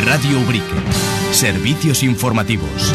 Radio Ubrique. Servicios informativos.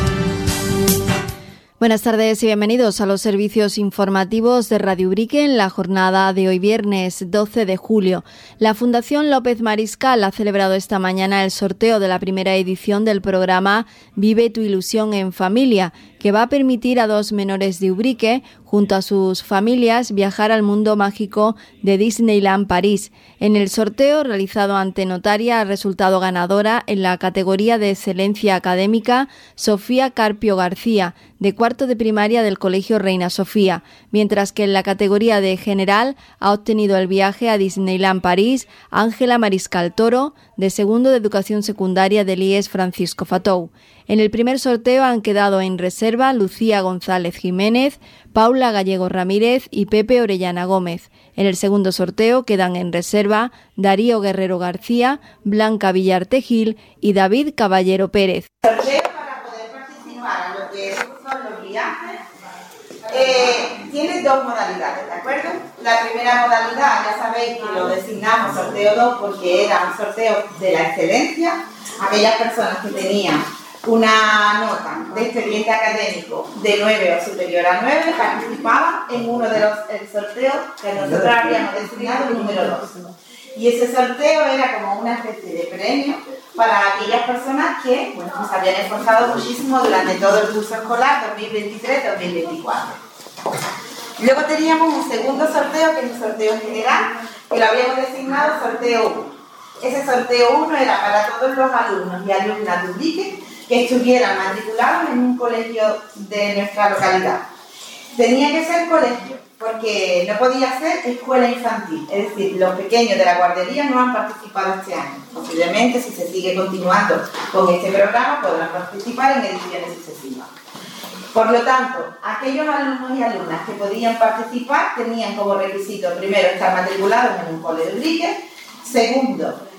Buenas tardes y bienvenidos a los servicios informativos de Radio Ubrique en la jornada de hoy viernes 12 de julio. La Fundación López Mariscal ha celebrado esta mañana el sorteo de la primera edición del programa Vive tu ilusión en familia, que va a permitir a 2 menores de Ubrique, junto a sus familias, viajar al mundo mágico de Disneyland París. En el sorteo realizado ante notaria ha resultado ganadora en la categoría de excelencia académica Sofía Carpio García, de cuarto de primaria del Colegio Reina Sofía, mientras que en la categoría de general ha obtenido el viaje a Disneyland París Ángela Mariscal Toro, de segundo de educación secundaria del IES Francisco Fatou. En el primer sorteo han quedado en reserva Lucía González Jiménez, Paula Gallego Ramírez y Pepe Orellana Gómez. En el segundo sorteo quedan en reserva Darío Guerrero García, Blanca Villar Tejil y David Caballero Pérez. Sorteo para poder participar en lo que son los viajes tiene 2 modalidades, ¿de acuerdo? La primera modalidad, ya sabéis que lo designamos sorteo 2 porque era un sorteo de la excelencia. Aquellas personas que tenían una nota de expediente académico de 9 o superior a 9 participaban en uno de los sorteos que nosotros habíamos designado el número 2. Y ese sorteo era como una especie de premio para aquellas personas que se habían esforzado muchísimo durante todo el curso escolar 2023-2024. Luego teníamos un segundo sorteo, que es un sorteo general, que lo habíamos designado sorteo 1. Ese sorteo 1 era para todos los alumnos y alumnas de Ubrique que estuvieran matriculados en un colegio de nuestra localidad. Tenía que ser colegio, porque no podía ser escuela infantil, es decir, los pequeños de la guardería no han participado este año. Posiblemente, si se sigue continuando con este programa, podrán participar en ediciones sucesivas. Por lo tanto, aquellos alumnos y alumnas que podían participar tenían como requisito, primero, estar matriculados en un colegio de Ubrique, segundo,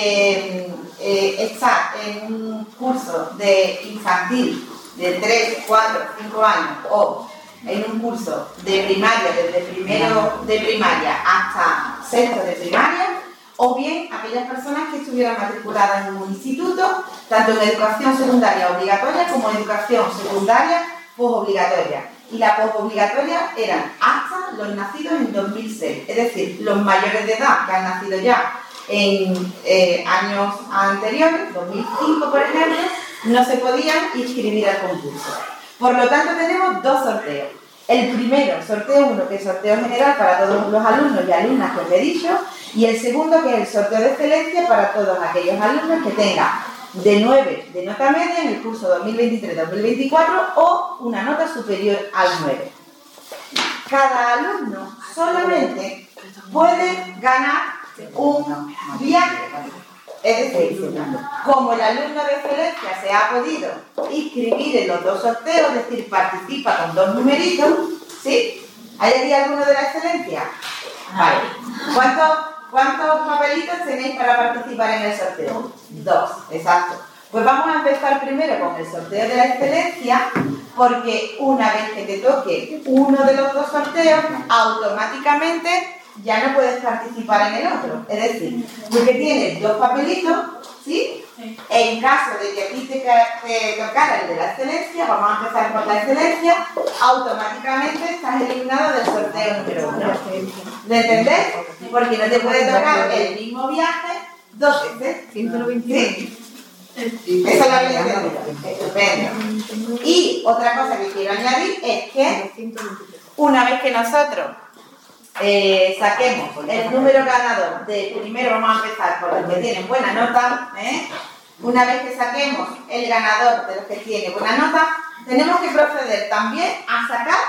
estar en un curso de infantil de 3, 4, 5 años o en un curso de primaria, desde primero de primaria hasta sexto de primaria, o bien aquellas personas que estuvieran matriculadas en un instituto, tanto en educación secundaria obligatoria como en educación secundaria posobligatoria. Y la posobligatoria eran hasta los nacidos en 2006, es decir, los mayores de edad que han nacido ya en años anteriores, 2005 por ejemplo, no se podían inscribir al concurso. Por lo tanto, tenemos 2 sorteos. El primero, sorteo 1, que es sorteo general para todos los alumnos y alumnas que os he dicho, y el segundo, que es el sorteo de excelencia para todos aquellos alumnos que tengan de 9 de nota media en el curso 2023-2024 o una nota superior al 9. Cada alumno solamente puede ganar un viaje. Es decir, como el alumno de excelencia se ha podido inscribir en los 2 sorteos, es decir, participa con 2 numeritos, ¿sí? ¿Hay aquí alguno de la excelencia? Vale. ¿Cuántos papelitos tenéis para participar en el sorteo? 2, exacto. Pues vamos a empezar primero con el sorteo de la excelencia, porque una vez que te toque uno de los 2 sorteos, automáticamente ya no puedes participar en el otro. Es decir, porque tienes 2 papelitos, ¿sí? En caso de que a ti te tocara el de la excelencia, vamos a empezar por la excelencia, automáticamente estás eliminado del sorteo número 1. ¿Lo entendés? Porque no te puede tocar el mismo viaje 2 veces. 191. ¿Sí? Esa es la realidad. Estupendo. Y otra cosa que quiero añadir es que una vez que nosotros saquemos el número ganador de primero, vamos a empezar por los que tienen buena nota, una vez que saquemos el ganador de los que tienen buena nota, tenemos que proceder también a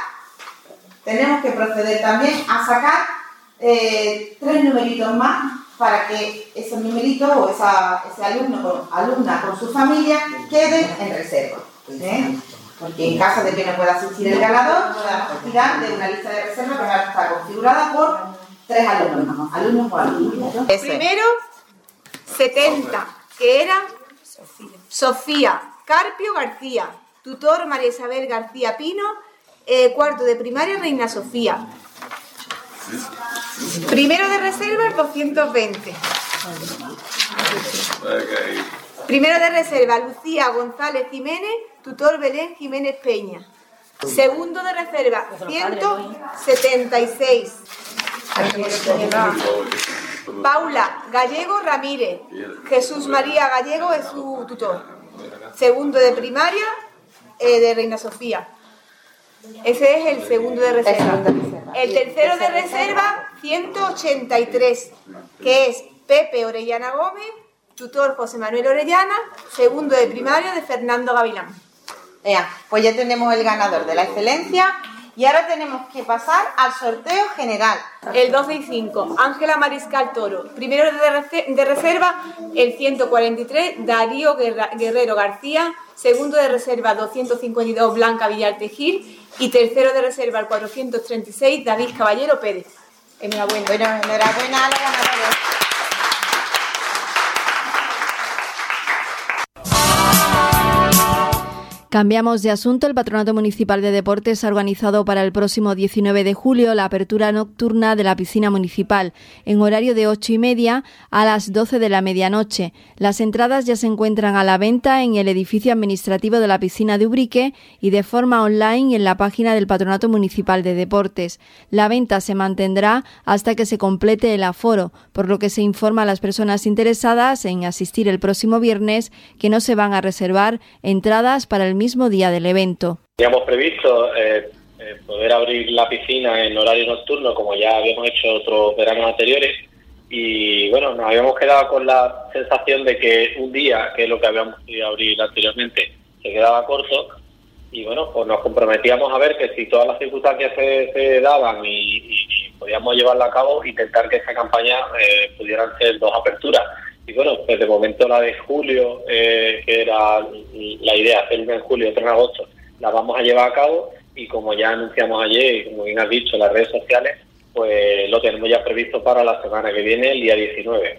sacar 3 numeritos más para que esos numeritos o ese alumno o alumna con su familia queden en reserva. Porque en caso de que no pueda asistir el ganador, podemos tirar de una lista de reserva que ahora está configurada por 3 alumnos o alumnas. Primero, 70, que era Sofía Carpio García, tutor María Isabel García Pino, cuarto de primaria Reina Sofía. Primero de reserva, 220. Primero de reserva, Lucía González Jiménez, tutor Belén Jiménez Peña. Segundo de reserva, 176. Paula Gallego Ramírez. Jesús María Gallego es su tutor. Segundo de primaria, de Reina Sofía. Ese es el segundo de reserva. El tercero de reserva, 183, que es Pepe Orellana Gómez, tutor José Manuel Orellana, segundo de primaria de Fernando Gavilán. Pues ya tenemos el ganador de la excelencia y ahora tenemos que pasar al sorteo general. El 12 y 5, Ángela Mariscal Toro. Primero de reserva, el 143, Darío Guerrero García. Segundo de reserva, 252, Blanca Villar Tejil. Y tercero de reserva, el 436, David Caballero Pérez. Enhorabuena. Bueno, enhorabuena a los ganadores. Cambiamos de asunto. El Patronato Municipal de Deportes ha organizado para el próximo 19 de julio la apertura nocturna de la piscina municipal en horario de 8:30 a las 12 de la medianoche. Las entradas ya se encuentran a la venta en el edificio administrativo de la piscina de Ubrique y de forma online en la página del Patronato Municipal de Deportes. La venta se mantendrá hasta que se complete el aforo, por lo que se informa a las personas interesadas en asistir el próximo viernes que no se van a reservar entradas para el mismo día del evento. Teníamos previsto poder abrir la piscina en horario nocturno, como ya habíamos hecho otros veranos anteriores, y bueno, nos habíamos quedado con la sensación de que un día, que es lo que habíamos podido abrir anteriormente, se quedaba corto, y bueno, pues nos comprometíamos a ver que si todas las circunstancias se daban y podíamos llevarla a cabo, intentar que esa campaña pudieran ser 2 aperturas. Y bueno, pues de momento la de julio, que era la idea, hacer una en julio y otra en agosto, la vamos a llevar a cabo, y como ya anunciamos ayer y como bien has dicho en las redes sociales, pues lo tenemos ya previsto para la semana que viene, el día 19.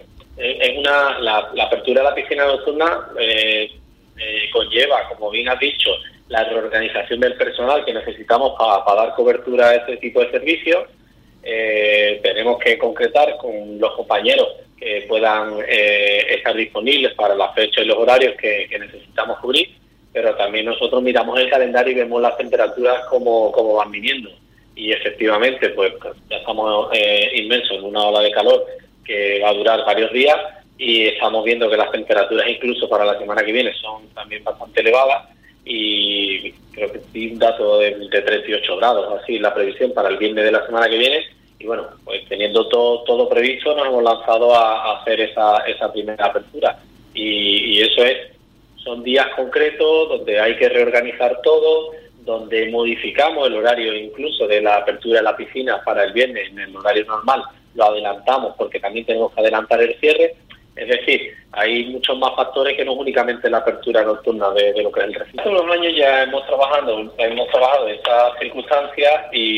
La apertura de la piscina nocturna conlleva, como bien has dicho, la reorganización del personal que necesitamos para dar cobertura a este tipo de servicios. Tenemos que concretar con los compañeros que puedan estar disponibles para las fechas y los horarios que necesitamos cubrir, pero también nosotros miramos el calendario y vemos las temperaturas como van viniendo, y efectivamente pues ya estamos inmersos en una ola de calor que va a durar varios días, y estamos viendo que las temperaturas incluso para la semana que viene son también bastante elevadas, y creo que hay un dato de 38 grados así la previsión para el viernes de la semana que viene. Y bueno, pues teniendo todo previsto, nos hemos lanzado a hacer esa primera apertura. Y eso son días concretos donde hay que reorganizar todo, donde modificamos el horario incluso de la apertura de la piscina para el viernes en el horario normal. Lo adelantamos porque también tenemos que adelantar el cierre. Es decir, hay muchos más factores que no únicamente la apertura nocturna de lo que es el recinto. Todos los años ya hemos trabajado en estas circunstancias,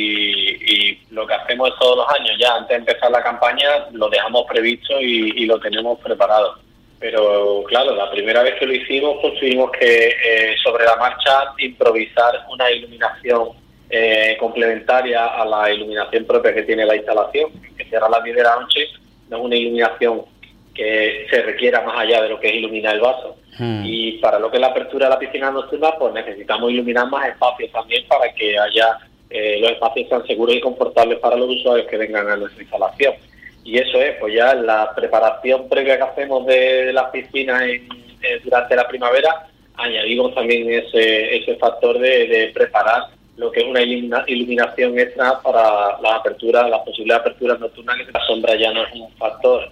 y lo que hacemos es todos los años, ya antes de empezar la campaña, lo dejamos previsto y lo tenemos preparado. Pero claro, la primera vez que lo hicimos, pues tuvimos que sobre la marcha improvisar una iluminación complementaria a la iluminación propia que tiene la instalación, que cierra a las 10 de la noche. No es una iluminación que se requiera más allá de lo que es iluminar el vaso. Y para lo que es la apertura de la piscina nocturna, pues necesitamos iluminar más espacios también para que los espacios sean seguros y confortables para los usuarios que vengan a nuestra instalación. Y eso es, pues ya la preparación previa que hacemos de las piscinas durante la primavera, añadimos también ese factor de preparar lo que es una iluminación extra para las posibles aperturas nocturnas, que la sombra ya no es un factor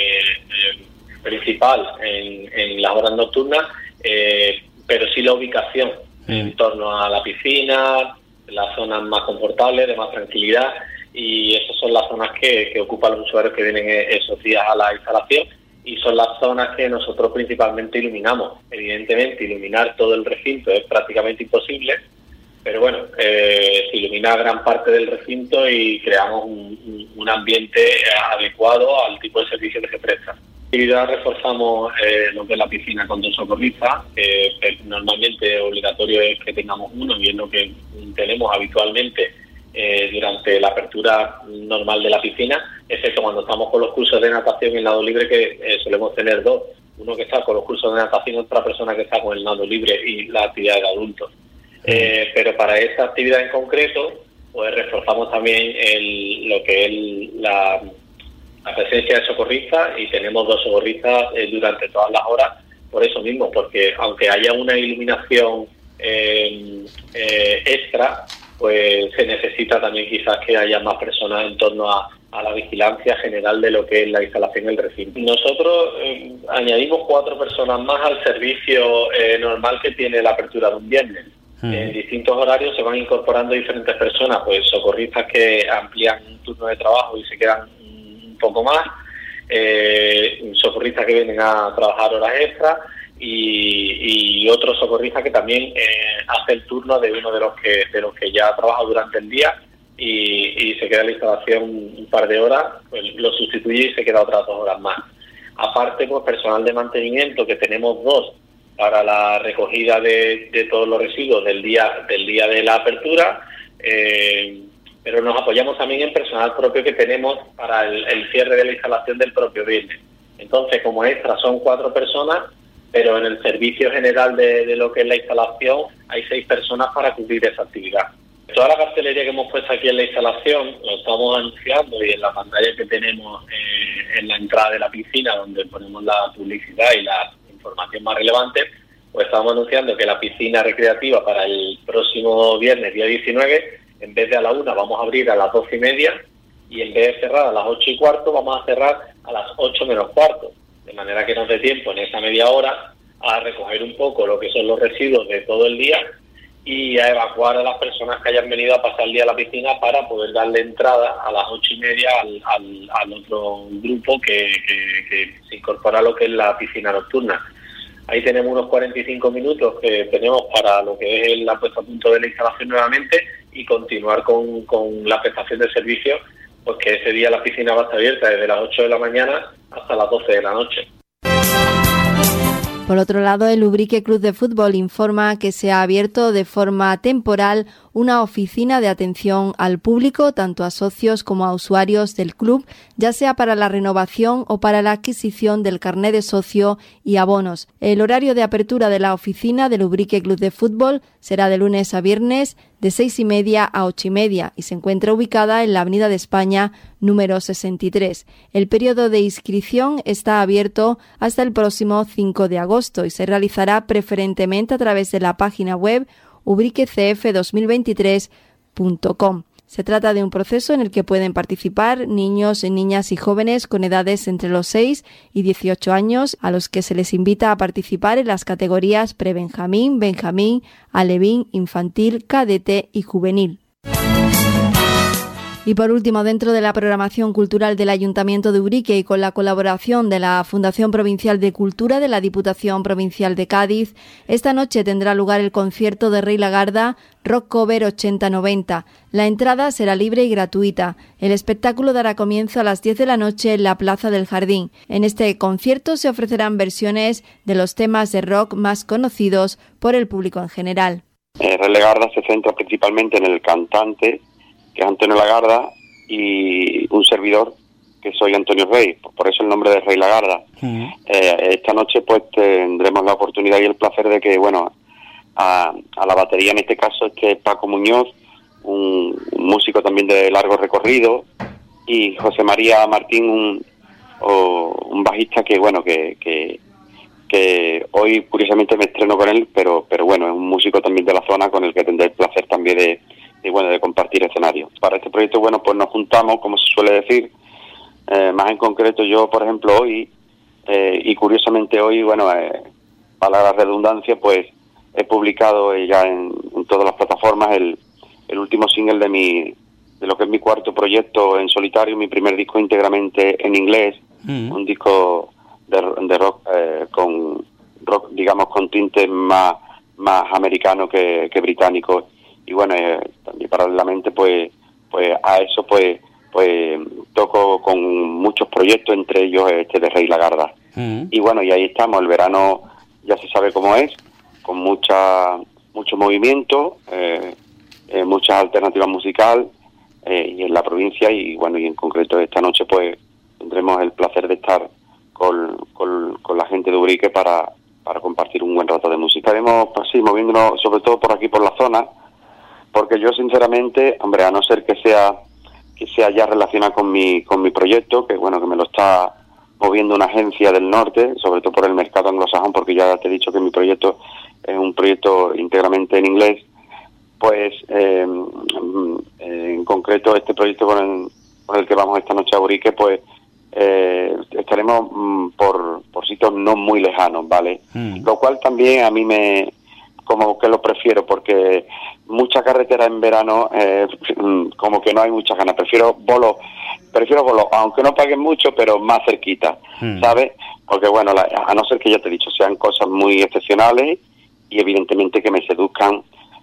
principal en las horas nocturnas, pero sí la ubicación en torno a la piscina, las zonas más confortables, de más tranquilidad, y esas son las zonas que ocupan los usuarios que vienen esos días a la instalación, y son las zonas que nosotros principalmente iluminamos. Evidentemente, iluminar todo el recinto es prácticamente imposible, pero bueno, se ilumina gran parte del recinto y creamos un ambiente adecuado al tipo de servicio que se presta. En actividad reforzamos lo que es la piscina con 2 socorristas, que normalmente obligatorio es que tengamos uno, y es lo que tenemos habitualmente durante la apertura normal de la piscina, excepto cuando estamos con los cursos de natación en lado libre, que solemos tener 2. uno que está con los cursos de natación, otra persona que está con el nado libre y la actividad de adultos. Pero para esta actividad en concreto, pues reforzamos también lo que es la presencia de socorristas, y tenemos 2 socorristas durante todas las horas, por eso mismo, porque aunque haya una iluminación extra, pues se necesita también quizás que haya más personas en torno a la vigilancia general de lo que es la instalación del recinto. Nosotros añadimos 4 personas más al servicio normal que tiene la apertura de un viernes. En distintos horarios se van incorporando diferentes personas, pues socorristas que amplían un turno de trabajo y se quedan un poco más, socorristas que vienen a trabajar horas extras, y otros socorristas que también hace el turno de uno de los que ya trabaja durante el día y se queda en la instalación un par de horas, pues lo sustituye y se queda otras 2 horas más. Aparte, pues personal de mantenimiento, que tenemos 2 para la recogida de todos los residuos del día de la apertura, pero nos apoyamos también en personal propio que tenemos para el cierre de la instalación del propio viernes. Entonces, como extra son 4 personas, pero en el servicio general de lo que es la instalación hay 6 personas para cubrir esa actividad. Toda la cartelería que hemos puesto aquí en la instalación lo estamos anunciando, y en la pantalla que tenemos en la entrada de la piscina, donde ponemos la publicidad y la información más relevante, pues estamos anunciando que la piscina recreativa para el próximo viernes, día 19, en vez de a la 1 vamos a abrir a las 12:30, y en vez de cerrar a las 8:15 vamos a cerrar a las 8:45, de manera que nos dé tiempo en esa media hora a recoger un poco lo que son los residuos de todo el día y a evacuar a las personas que hayan venido a pasar el día a la piscina para poder darle entrada a las 8:30 al otro grupo que se incorpora a lo que es la piscina nocturna. Ahí tenemos unos 45 minutos que tenemos para lo que es la puesta a punto de la instalación nuevamente, y continuar con la prestación de servicios, pues que ese día la piscina va a estar abierta desde las 8 de la mañana hasta las 12 de la noche. Por otro lado, el Ubrique Club de Fútbol informa que se ha abierto de forma temporal una oficina de atención al público, tanto a socios como a usuarios del club, ya sea para la renovación o para la adquisición del carné de socio y abonos. El horario de apertura de la oficina del Ubrique Club de Fútbol será de lunes a viernes de 6:30 a 8:30 y se encuentra ubicada en la Avenida de España número 63. El periodo de inscripción está abierto hasta el próximo 5 de agosto y se realizará preferentemente a través de la página web ubriquecf2023.com. Se trata de un proceso en el que pueden participar niños, niñas y jóvenes con edades entre los 6 y 18 años, a los que se les invita a participar en las categorías prebenjamín, benjamín, alevín, infantil, cadete y juvenil. Y por último, dentro de la programación cultural del Ayuntamiento de Ubrique y con la colaboración de la Fundación Provincial de Cultura de la Diputación Provincial de Cádiz, esta noche tendrá lugar el concierto de Rey Lagarda Rock Cover 80-90. La entrada será libre y gratuita. El espectáculo dará comienzo a las 10 de la noche en la Plaza del Jardín. En este concierto se ofrecerán versiones de los temas de rock más conocidos por el público en general. Rey Lagarda se centra principalmente en el cantante, que es Antonio Lagarda, y un servidor, que soy Antonio Rey, por eso el nombre de Rey Lagarda. Esta noche pues tendremos la oportunidad y el placer de que, bueno, a la batería en este caso es Paco Muñoz, un músico también de largo recorrido, y José María Martín, un bajista que, bueno, que hoy curiosamente me estreno con él, pero bueno, es un músico también de la zona con el que tendré el placer también de compartir escenario. Para este proyecto, bueno, pues nos juntamos, como se suele decir, más en concreto yo, por ejemplo, hoy, y curiosamente hoy, bueno, para la redundancia, pues he publicado ya en todas las plataformas el último single de lo que es mi cuarto proyecto en solitario, mi primer disco íntegramente en inglés, un disco de rock, con rock, digamos, con tintes más americano que británico. Y bueno, también paralelamente pues a eso pues toco con muchos proyectos, entre ellos de Rey Lagarda. Y bueno, y ahí estamos, el verano ya se sabe cómo es, con mucho movimiento, muchas alternativas musical, y en la provincia, y bueno, y en concreto esta noche pues tendremos el placer de estar con la gente de Ubrique para compartir un buen rato de música. Estaremos, pues sí, moviéndonos sobre todo por aquí, por la zona, porque yo sinceramente, hombre, a no ser que sea ya relacionado con mi proyecto, que bueno, que me lo está moviendo una agencia del norte, sobre todo por el mercado anglosajón, porque ya te he dicho que mi proyecto es un proyecto íntegramente en inglés, pues en concreto este proyecto con el que vamos esta noche a Ubrique, pues estaremos por sitios no muy lejanos, ¿vale? Lo cual también a mí como que lo prefiero, porque mucha carretera en verano, como que no hay muchas ganas. Prefiero bolos, aunque no paguen mucho, pero más cerquita, ¿sabes? Porque bueno, a no ser que ya te he dicho, sean cosas muy excepcionales y evidentemente que me seduzcan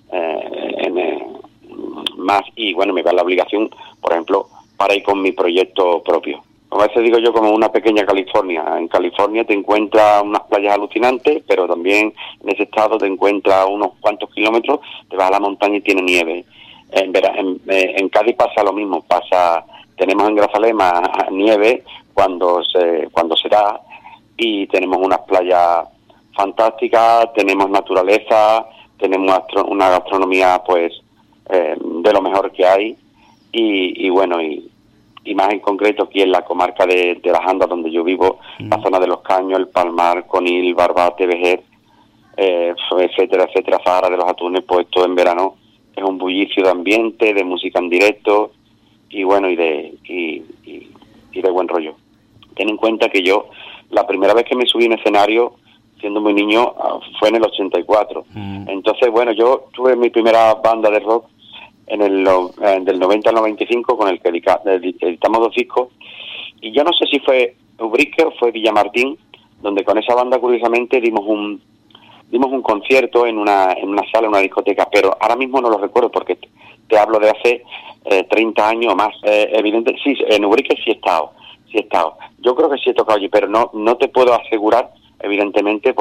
más, y bueno, me da la obligación, por ejemplo, para ir con mi proyecto propio. A veces digo yo, como una pequeña California. En California te encuentras unas playas alucinantes, pero también en ese estado te encuentras unos cuantos kilómetros, te vas a la montaña y tiene nieve. En Cádiz pasa lo mismo, tenemos en Grazalema nieve cuando se da, y tenemos unas playas fantásticas, tenemos naturaleza, tenemos una gastronomía pues de lo mejor que hay, y bueno, y más en concreto aquí en la comarca de las Andas, donde yo vivo, la zona de Los Caños, El Palmar, Conil, Barbate, Vejer, etcétera, Zahara de los Atunes, pues todo en verano es un bullicio de ambiente, de música en directo, y bueno, y de buen rollo. Ten en cuenta que yo, la primera vez que me subí en escenario, siendo muy niño, fue en el 84. Entonces, bueno, yo tuve mi primera banda de rock del 90 al 95, con el que editamos 2 discos, y yo no sé si fue Ubrique o fue Villamartín, donde con esa banda curiosamente dimos un concierto en una sala, en una discoteca, pero ahora mismo no lo recuerdo porque te hablo de hace 30 años o más. Evidente, sí, en Ubrique sí he estado. Yo creo que sí he tocado allí, pero no te puedo asegurar, evidentemente,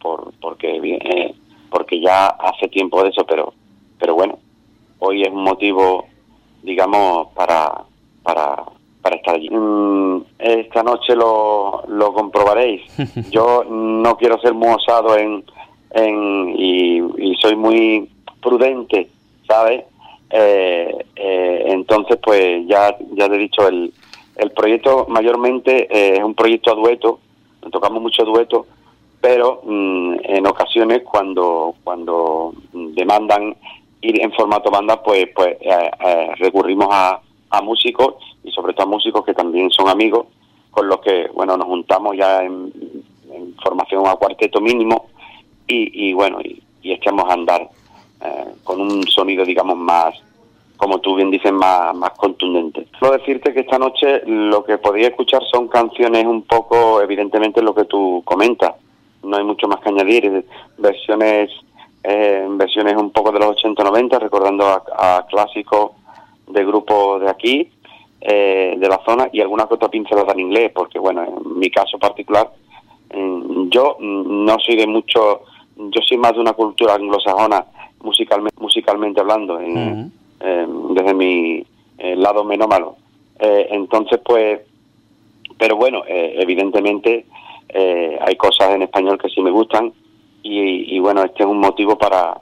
porque ya hace tiempo de eso, pero bueno, hoy es un motivo, digamos, para estar allí. Esta noche lo comprobaréis. Yo no quiero ser muy osado y soy muy prudente, ¿sabes? Entonces, pues ya te he dicho, el proyecto mayormente es un proyecto a dueto, tocamos mucho dueto, pero en ocasiones cuando demandan ir en formato banda, pues recurrimos a músicos, y sobre todo a músicos que también son amigos, con los que bueno nos juntamos ya en formación a cuarteto mínimo, y bueno, y echamos a andar con un sonido, digamos, más, como tú bien dices, más contundente. Quiero decirte que esta noche lo que podéis escuchar son canciones un poco, evidentemente, lo que tú comentas. No hay mucho más que añadir. Versiones un poco de los 80-90, recordando a clásicos de grupos de aquí, de la zona, y alguna que otra pincelada en inglés, porque bueno, en mi caso particular, yo no soy de mucho, yo soy más de una cultura anglosajona, musicalmente hablando, desde mi lado menómano. Entonces, pues, pero bueno, evidentemente hay cosas en español que sí me gustan, y bueno, este es un motivo para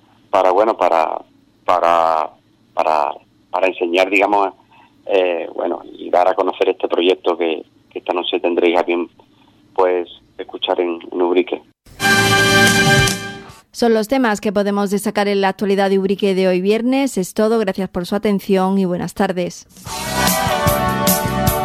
enseñar, digamos, bueno, y dar a conocer este proyecto que esta noche tendréis a bien, pues, escuchar en Ubrique. Son los temas que podemos destacar en la actualidad de Ubrique de hoy viernes. Es todo, gracias por su atención y buenas tardes.